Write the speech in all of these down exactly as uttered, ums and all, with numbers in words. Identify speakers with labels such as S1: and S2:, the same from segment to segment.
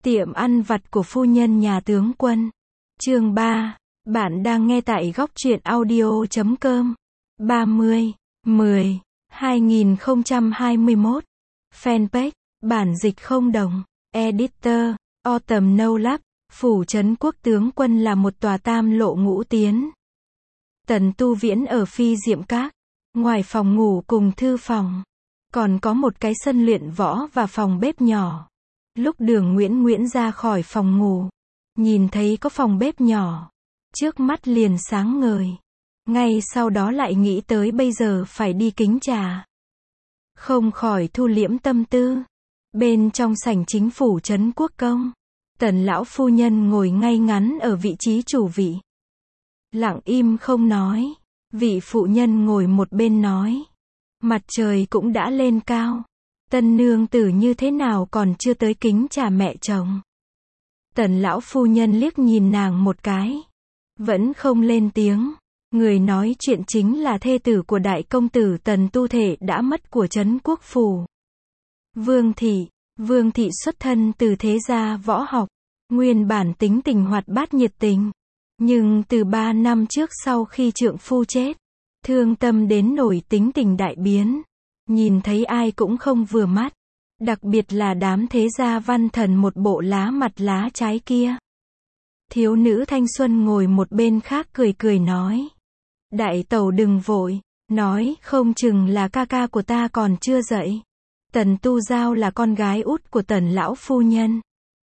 S1: Tiệm ăn vặt của phu nhân nhà tướng quân. Chương ba. Bạn đang nghe tại góc truyện audio chấm com. ba mươi, mười, hai nghìn không trăm hai mươi mốt. Fanpage, bản dịch không đồng. Editor, Autumn No Lab. Phủ trấn quốc tướng quân là một tòa tam lộ ngũ tiến. Tần tu viễn ở Phi Diệm Các. Ngoài phòng ngủ cùng thư phòng, còn có một cái sân luyện võ và phòng bếp nhỏ. Lúc Đường Nguyễn Nguyễn ra khỏi phòng ngủ, nhìn thấy có phòng bếp nhỏ, trước mắt liền sáng ngời. Ngay sau đó lại nghĩ tới bây giờ phải đi kính trà. Không khỏi thu liễm tâm tư. Bên trong sảnh chính phủ trấn quốc công, Tần lão phu nhân ngồi ngay ngắn ở vị trí chủ vị. Lặng im không nói. Vị phụ nhân ngồi một bên nói. Mặt trời cũng đã lên cao. Tân nương tử như thế nào còn chưa tới kính trà mẹ chồng. Tần lão phu nhân liếc nhìn nàng một cái, vẫn không lên tiếng. Người nói chuyện chính là thê tử của đại công tử Tần Tu Thể đã mất của trấn quốc phủ. Vương thị. Vương thị xuất thân từ thế gia võ học, nguyên bản tính tình hoạt bát nhiệt tình. Nhưng từ ba năm trước sau khi trượng phu chết, thương tâm đến nổi tính tình đại biến. Nhìn thấy ai cũng không vừa mắt. Đặc biệt là đám thế gia văn thần một bộ lá mặt lá trái kia. Thiếu nữ thanh xuân ngồi một bên khác cười cười nói. Đại tẩu đừng vội, nói không chừng là ca ca của ta còn chưa dậy. Tần Tu Giao là con gái út của Tần lão phu nhân.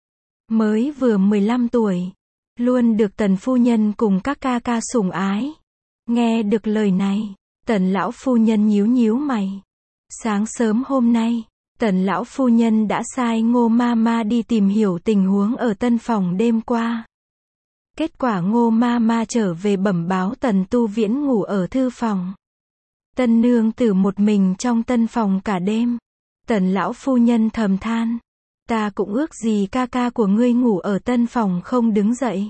S1: Mới vừa mười lăm tuổi, luôn được Tần phu nhân cùng các ca ca sủng ái. Nghe được lời này, Tần lão phu nhân nhíu nhíu mày. Sáng sớm hôm nay, Tần lão phu nhân đã sai Ngô ma ma đi tìm hiểu tình huống ở tân phòng đêm qua. Kết quả Ngô ma ma trở về bẩm báo Tần Tu Viễn ngủ ở thư phòng. Tân nương tử một mình trong tân phòng cả đêm. Tần lão phu nhân thầm than. Ta cũng ước gì ca ca của ngươi ngủ ở tân phòng không đứng dậy.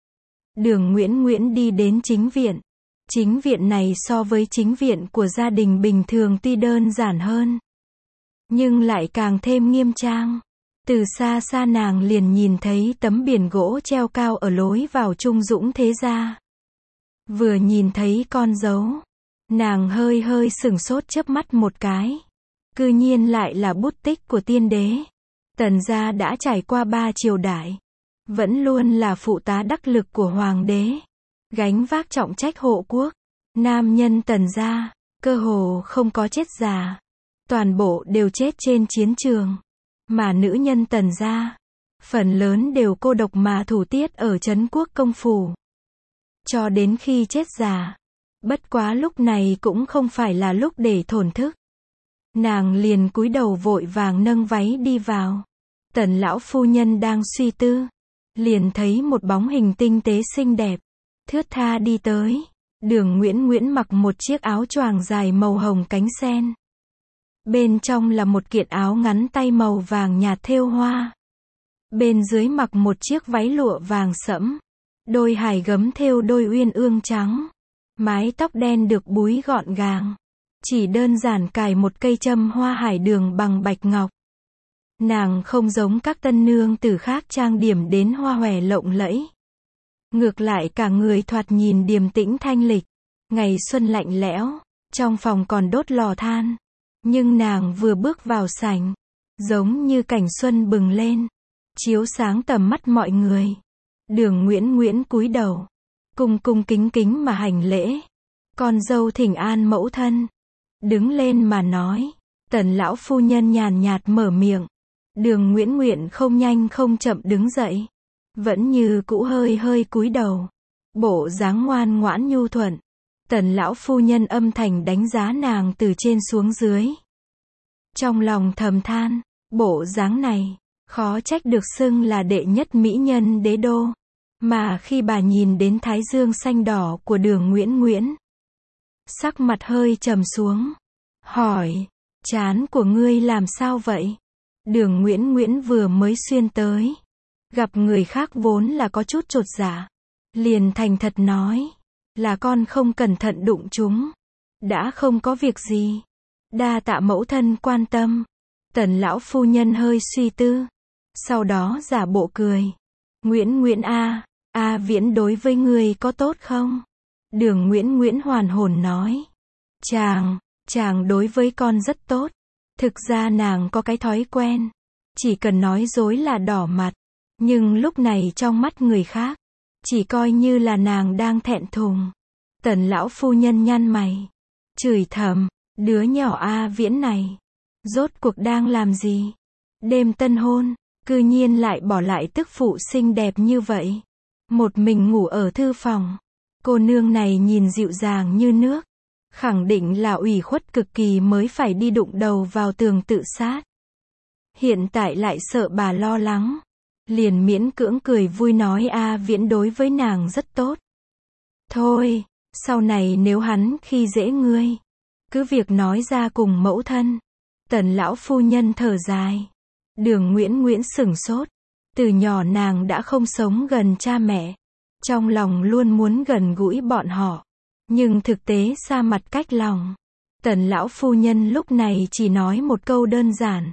S1: Đường Nguyễn Nguyễn đi đến chính viện. Chính viện này so với chính viện của gia đình bình thường tuy đơn giản hơn, nhưng lại càng thêm nghiêm trang. Từ xa xa nàng liền nhìn thấy tấm biển gỗ treo cao ở lối vào Trung Dũng thế gia. Vừa nhìn thấy con dấu, nàng hơi hơi sửng sốt chớp mắt một cái. Cư nhiên lại là bút tích của tiên đế. Tần gia đã trải qua ba triều đại, vẫn luôn là phụ tá đắc lực của hoàng đế, gánh vác trọng trách hộ quốc. Nam nhân Tần gia, cơ hồ không có chết già, toàn bộ đều chết trên chiến trường. Mà nữ nhân Tần gia, phần lớn đều cô độc mà thủ tiết ở trấn quốc công phủ. Cho đến khi chết già, bất quá lúc này cũng không phải là lúc để thổn thức. Nàng liền cúi đầu vội vàng nâng váy đi vào. Tần lão phu nhân đang suy tư, liền thấy một bóng hình tinh tế xinh đẹp, thướt tha đi tới. Đường Nguyễn Nguyễn mặc một chiếc áo choàng dài màu hồng cánh sen. Bên trong là một kiện áo ngắn tay màu vàng nhạt thêu hoa. Bên dưới mặc một chiếc váy lụa vàng sẫm, đôi hài gấm thêu đôi uyên ương trắng. Mái tóc đen được búi gọn gàng, chỉ đơn giản cài một cây châm hoa hải đường bằng bạch ngọc. Nàng không giống các tân nương tử khác trang điểm đến hoa hòe lộng lẫy. Ngược lại cả người thoạt nhìn điềm tĩnh thanh lịch. Ngày xuân lạnh lẽo, trong phòng còn đốt lò than. Nhưng nàng vừa bước vào sảnh, giống như cảnh xuân bừng lên, chiếu sáng tầm mắt mọi người. Đường Nguyễn Nguyễn cúi đầu, cung cung kính kính mà hành lễ. Con dâu thỉnh an mẫu thân. Đứng lên mà nói. Tần lão phu nhân nhàn nhạt mở miệng. Đường Nguyễn Nguyễn không nhanh không chậm đứng dậy, vẫn như cũ hơi hơi cúi đầu, bộ dáng ngoan ngoãn nhu thuận. Tần lão phu nhân âm thầm đánh giá nàng từ trên xuống dưới. Trong lòng thầm than, bộ dáng này, khó trách được xưng là đệ nhất mỹ nhân đế đô. Mà khi bà nhìn đến thái dương xanh đỏ của Đường Nguyễn Nguyễn, sắc mặt hơi trầm xuống, hỏi, trán của ngươi làm sao vậy? Đường Nguyễn Nguyễn vừa mới xuyên tới, gặp người khác vốn là có chút chột dạ, liền thành thật nói, là con không cẩn thận đụng chúng, đã không có việc gì, đa tạ mẫu thân quan tâm. Tần lão phu nhân hơi suy tư, Sau đó giả bộ cười. Nguyễn Nguyễn a, A Viễn đối với ngươi có tốt không? Đường Nguyễn Nguyễn hoàn hồn nói. Chàng, chàng đối với con rất tốt. Thực ra nàng có cái thói quen. Chỉ cần nói dối là đỏ mặt. Nhưng lúc này trong mắt người khác, chỉ coi như là nàng đang thẹn thùng. Tần lão phu nhân nhăn mày. Chửi thầm, đứa nhỏ A Viễn này. Rốt cuộc đang làm gì? Đêm tân hôn, cư nhiên lại bỏ lại tức phụ xinh đẹp như vậy. Một mình ngủ ở thư phòng. Cô nương này nhìn dịu dàng như nước. Khẳng định là ủy khuất cực kỳ mới phải đi đụng đầu vào tường tự sát. Hiện tại lại sợ bà lo lắng. Liền miễn cưỡng cười vui nói A Viễn đối với nàng rất tốt. Thôi, sau này nếu hắn khi dễ ngươi, cứ việc nói ra cùng mẫu thân. Tần lão phu nhân thở dài. Đường Nguyễn Nguyễn sửng sốt. Từ nhỏ nàng đã không sống gần cha mẹ. Trong lòng luôn muốn gần gũi bọn họ. Nhưng thực tế xa mặt cách lòng. Tần lão phu nhân lúc này chỉ nói một câu đơn giản.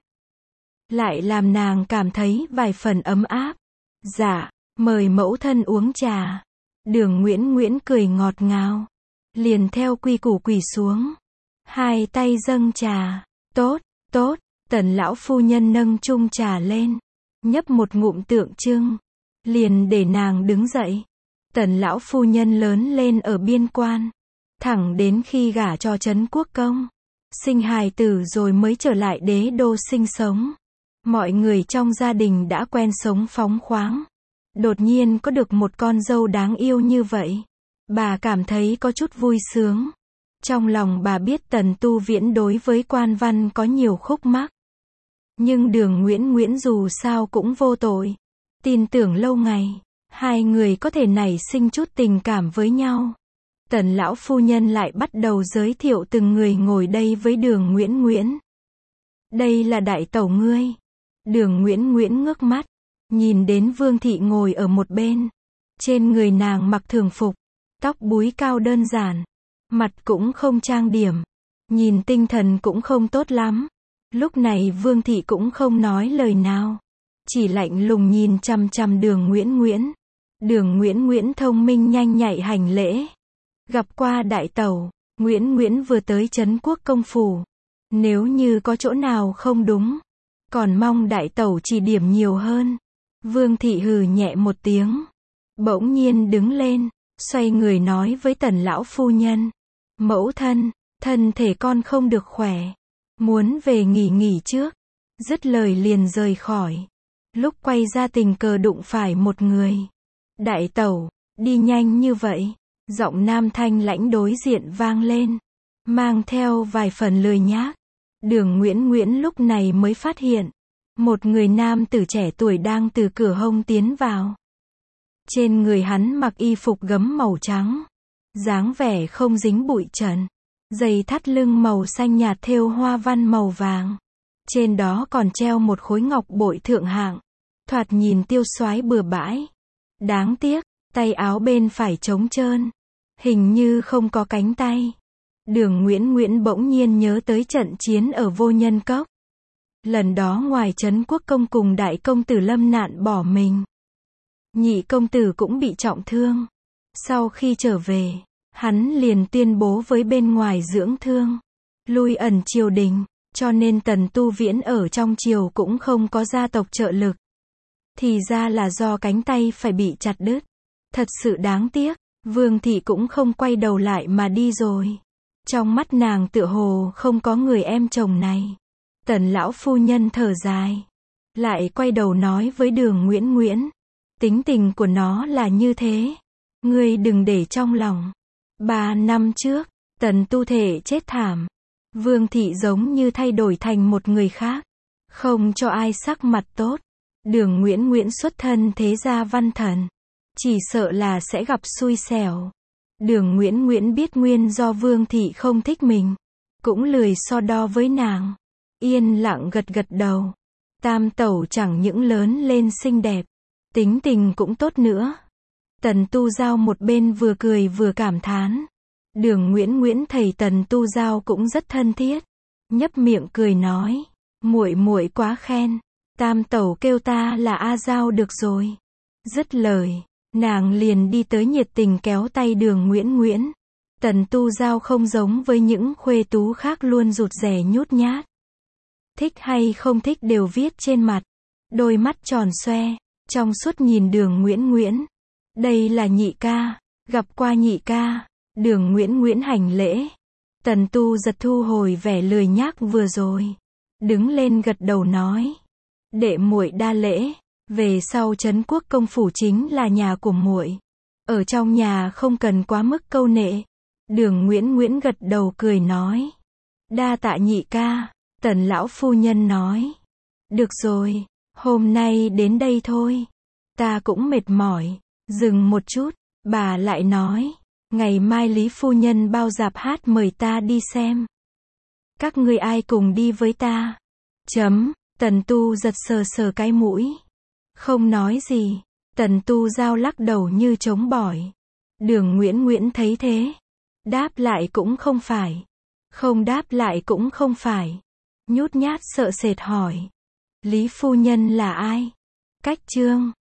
S1: Lại làm nàng cảm thấy vài phần ấm áp. Dạ, mời mẫu thân uống trà. Đường Nguyễn Nguyễn cười ngọt ngào. Liền theo quy củ quỳ xuống. Hai tay dâng trà. Tốt, tốt. Tần lão phu nhân nâng chung trà lên. Nhấp một ngụm tượng trưng. Liền để nàng đứng dậy. Tần lão phu nhân lớn lên ở biên quan. Thẳng đến khi gả cho Trấn Quốc Công. Sinh hài tử rồi mới trở lại đế đô sinh sống. Mọi người trong gia đình đã quen sống phóng khoáng. Đột nhiên có được một con dâu đáng yêu như vậy. Bà cảm thấy có chút vui sướng. Trong lòng bà biết Tần Tu Viễn đối với quan văn có nhiều khúc mắc. Nhưng Đường Nguyễn Nguyễn dù sao cũng vô tội. Tin tưởng lâu ngày, hai người có thể nảy sinh chút tình cảm với nhau. Tần lão phu nhân lại bắt đầu giới thiệu từng người ngồi đây với Đường Nguyễn Nguyễn. Đây là đại tẩu ngươi. Đường Nguyễn Nguyễn ngước mắt, nhìn đến Vương thị ngồi ở một bên. Trên người nàng mặc thường phục, tóc búi cao đơn giản, mặt cũng không trang điểm, nhìn tinh thần cũng không tốt lắm. Lúc này Vương thị cũng không nói lời nào, chỉ lạnh lùng nhìn chằm chằm Đường Nguyễn Nguyễn. Đường Nguyễn Nguyễn thông minh nhanh nhạy hành lễ. Gặp qua đại tẩu. Nguyễn Nguyễn vừa tới Trấn Quốc công phủ. Nếu như có chỗ nào không đúng, còn mong đại tẩu chỉ điểm nhiều hơn. Vương thị hừ nhẹ một tiếng, bỗng nhiên đứng lên, xoay người nói với Tần lão phu nhân. Mẫu thân, thân thể con không được khỏe, muốn về nghỉ nghỉ trước. Dứt lời liền rời khỏi. Lúc quay ra tình cờ đụng phải một người. Đại tẩu, đi nhanh như vậy. Giọng nam thanh lãnh đối diện vang lên, mang theo vài phần lười nhác. Đường Nguyễn Nguyễn lúc này mới phát hiện, một người nam tử trẻ tuổi đang từ cửa hông tiến vào. Trên người hắn mặc y phục gấm màu trắng, dáng vẻ không dính bụi trần, giày thắt lưng màu xanh nhạt thêu hoa văn màu vàng. Trên đó còn treo một khối ngọc bội thượng hạng, thoạt nhìn tiêu soái bừa bãi. Đáng tiếc, tay áo bên phải trống trơn, hình như không có cánh tay. Đường Nguyễn Nguyễn bỗng nhiên nhớ tới trận chiến ở Vô Nhân Cốc. Lần đó ngoài Trấn Quốc công cùng đại công tử lâm nạn bỏ mình, nhị công tử cũng bị trọng thương. Sau khi trở về, hắn liền tuyên bố với bên ngoài dưỡng thương, lui ẩn triều đình, cho nên Tần Tu Viễn ở trong triều cũng không có gia tộc trợ lực. Thì ra là do cánh tay phải bị chặt đứt. Thật sự đáng tiếc. Vương thị cũng không quay đầu lại mà đi rồi. Trong mắt nàng tựa hồ không có người em chồng này. Tần lão phu nhân thở dài, lại quay đầu nói với Đường Nguyễn Nguyễn. Tính tình của nó là như thế, ngươi đừng để trong lòng. Ba năm trước, Tần Tu thể chết thảm. Vương thị giống như thay đổi thành một người khác, không cho ai sắc mặt tốt. Đường Nguyễn Nguyễn xuất thân thế gia văn thần, chỉ sợ là sẽ gặp xui xẻo. Đường Nguyễn Nguyễn biết nguyên do Vương thị không thích mình, cũng lười so đo với nàng, yên lặng gật gật đầu. Tam tẩu chẳng những lớn lên xinh đẹp, tính tình cũng tốt nữa. Tần Tu Giao một bên vừa cười vừa cảm thán. Đường Nguyễn Nguyễn thầy Tần Tu Giao cũng rất thân thiết, nhấp miệng cười nói, muội muội quá khen. Tam tẩu kêu ta là A Giao được rồi. Dứt lời, nàng liền đi tới nhiệt tình kéo tay Đường Nguyễn Nguyễn. Tần Tu Giao không giống với những khuê tú khác luôn rụt rè nhút nhát. Thích hay không thích đều viết trên mặt. Đôi mắt tròn xoe, trong suốt nhìn Đường Nguyễn Nguyễn. Đây là nhị ca, gặp qua nhị ca. Đường Nguyễn Nguyễn hành lễ. Tần Tu giật thu hồi vẻ lười nhác vừa rồi. Đứng lên gật đầu nói. Đệ muội đa lễ, về sau Trấn Quốc công phủ chính là nhà của muội. Ở trong nhà không cần quá mức câu nệ. Đường Nguyễn Nguyễn gật đầu cười nói. Đa tạ nhị ca. Tần lão phu nhân nói. Được rồi, hôm nay đến đây thôi. Ta cũng mệt mỏi. Dừng một chút, bà lại nói. Ngày mai Lý phu nhân bao rạp hát mời ta đi xem. Các ngươi ai cùng đi với ta? Chấm, Tần Tu giật sờ sờ cái mũi. Không nói gì. Tần Tu Giao lắc đầu như trống bỏi. Đường Nguyễn Nguyễn thấy thế. Đáp lại cũng không phải. Không đáp lại cũng không phải. Nhút nhát sợ sệt hỏi. Lý phu nhân là ai? Cách Trương.